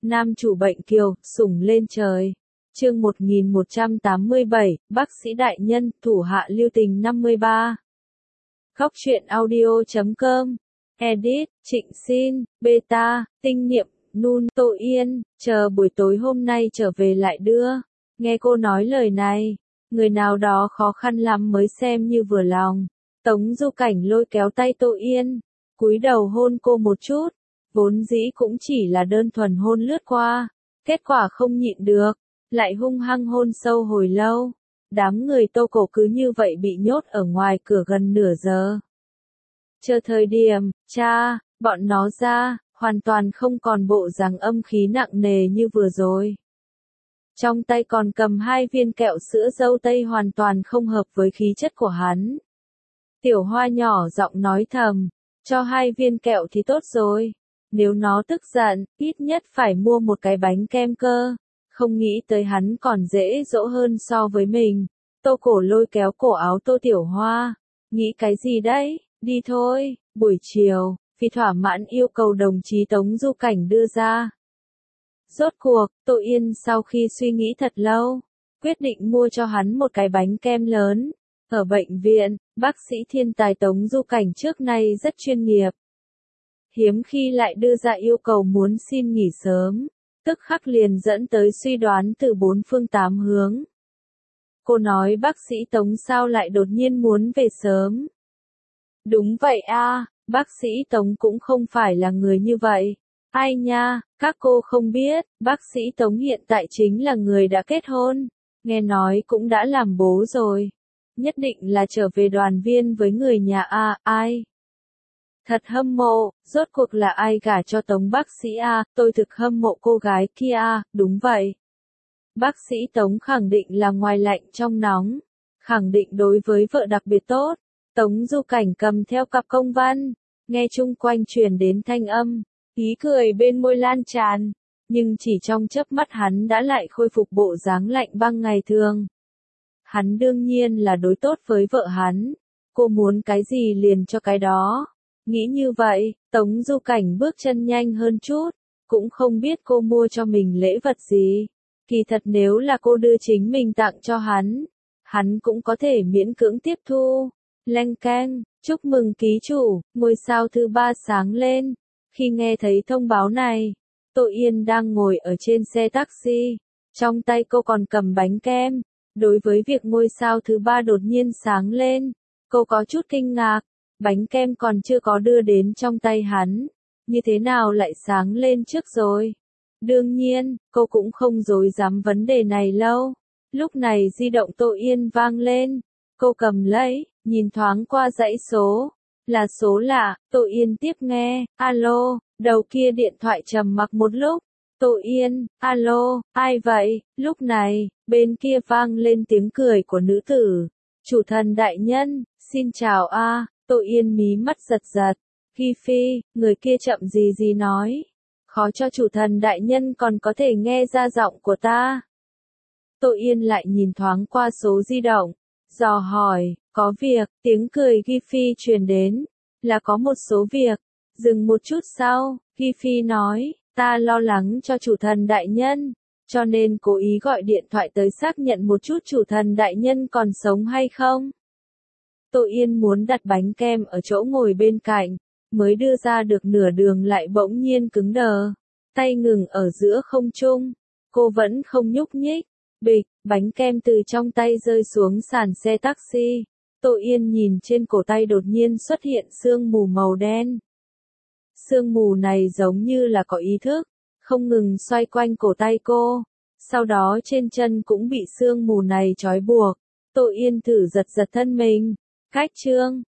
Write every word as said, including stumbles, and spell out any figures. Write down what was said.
Nam chủ bệnh kiều, sủng lên trời. Chương một nghìn một trăm tám mươi bảy, bác sĩ đại nhân, thủ hạ lưu tình năm mươi ba. Góc truyện audio chấm com. Edit, Trịnh Xin, Beta, Tinh Niệm, Nun, Tô Yên, chờ buổi tối hôm nay trở về lại đưa. Nghe cô nói lời này, người nào đó khó khăn lắm mới xem như vừa lòng. Tống Du Cảnh lôi kéo tay Tô Yên, cúi đầu hôn cô một chút, vốn dĩ cũng chỉ là đơn thuần hôn lướt qua, kết quả không nhịn được, lại hung hăng hôn sâu hồi lâu. Đám người Tô Cổ cứ như vậy bị nhốt ở ngoài cửa gần nửa giờ. Chờ thời điểm, cha, bọn nó ra, hoàn toàn không còn bộ dáng âm khí nặng nề như vừa rồi. Trong tay còn cầm hai viên kẹo sữa dâu tây hoàn toàn không hợp với khí chất của hắn. Tiểu Hoa nhỏ giọng nói thầm, cho hai viên kẹo thì tốt rồi. Nếu nó tức giận, ít nhất phải mua một cái bánh kem cơ. Không nghĩ tới hắn còn dễ dỗ hơn so với mình. Tô Cổ lôi kéo cổ áo Tô Tiểu Hoa. Nghĩ cái gì đấy, đi thôi, buổi chiều, vì thỏa mãn yêu cầu đồng chí Tống Du Cảnh đưa ra. Rốt cuộc, Tô Yên sau khi suy nghĩ thật lâu, quyết định mua cho hắn một cái bánh kem lớn. Ở bệnh viện, bác sĩ thiên tài Tống Du Cảnh trước nay rất chuyên nghiệp. Hiếm khi lại đưa ra yêu cầu muốn xin nghỉ sớm, tức khắc liền dẫn tới suy đoán từ bốn phương tám hướng. Cô nói bác sĩ Tống sao lại đột nhiên muốn về sớm. Đúng vậy a, bác sĩ Tống cũng không phải là người như vậy. Ai nha, các cô không biết, bác sĩ Tống hiện tại chính là người đã kết hôn, nghe nói cũng đã làm bố rồi. Nhất định là trở về đoàn viên với người nhà a, ai? Thật hâm mộ, rốt cuộc là ai gả cho Tống bác sĩ a, tôi thực hâm mộ cô gái kia a, đúng vậy. Bác sĩ Tống khẳng định là ngoài lạnh trong nóng, khẳng định đối với vợ đặc biệt tốt. Tống Du Cảnh cầm theo cặp công văn, nghe chung quanh truyền đến thanh âm, ý cười bên môi lan tràn, nhưng chỉ trong chớp mắt hắn đã lại khôi phục bộ dáng lạnh băng ngày thường. Hắn đương nhiên là đối tốt với vợ hắn, cô muốn cái gì liền cho cái đó. Nghĩ như vậy, Tống Du Cảnh bước chân nhanh hơn chút, cũng không biết cô mua cho mình lễ vật gì. Kỳ thật nếu là cô đưa chính mình tặng cho hắn, hắn cũng có thể miễn cưỡng tiếp thu. Leng keng, chúc mừng ký chủ, ngôi sao thứ ba sáng lên. Khi nghe thấy thông báo này, Tô Yên đang ngồi ở trên xe taxi, trong tay cô còn cầm bánh kem. Đối với việc ngôi sao thứ ba đột nhiên sáng lên, cô có chút kinh ngạc, bánh kem còn chưa có đưa đến trong tay hắn, như thế nào lại sáng lên trước rồi. Đương nhiên, cô cũng không dối dám vấn đề này lâu. Lúc này di động Tô Yên vang lên, cô cầm lấy, nhìn thoáng qua dãy số, là số lạ, Tô Yên tiếp nghe, alo, đầu kia điện thoại trầm mặc một lúc. Tô Yên, alo, ai vậy? Lúc này, bên kia vang lên tiếng cười của nữ tử. Chủ thần đại nhân, xin chào a. Tô Yên mí mắt giật giật. Ghi Phi, người kia chậm gì gì nói. Khó cho chủ thần đại nhân còn có thể nghe ra giọng của ta. Tô Yên lại nhìn thoáng qua số di động, dò hỏi, có việc, tiếng cười Ghi Phi truyền đến, là có một số việc. Dừng một chút sau, Ghi Phi nói, ta lo lắng cho chủ thần đại nhân, cho nên cố ý gọi điện thoại tới xác nhận một chút chủ thần đại nhân còn sống hay không. Tô Yên muốn đặt bánh kem ở chỗ ngồi bên cạnh, mới đưa ra được nửa đường lại bỗng nhiên cứng đờ, tay ngừng ở giữa không trung, cô vẫn không nhúc nhích, bịch, bánh kem từ trong tay rơi xuống sàn xe taxi. Tô Yên nhìn trên cổ tay đột nhiên xuất hiện sương mù màu đen. Sương mù này giống như là có ý thức, không ngừng xoay quanh cổ tay cô, sau đó trên chân cũng bị sương mù này trói buộc. Tô Yên thử giật giật thân mình, cách chương,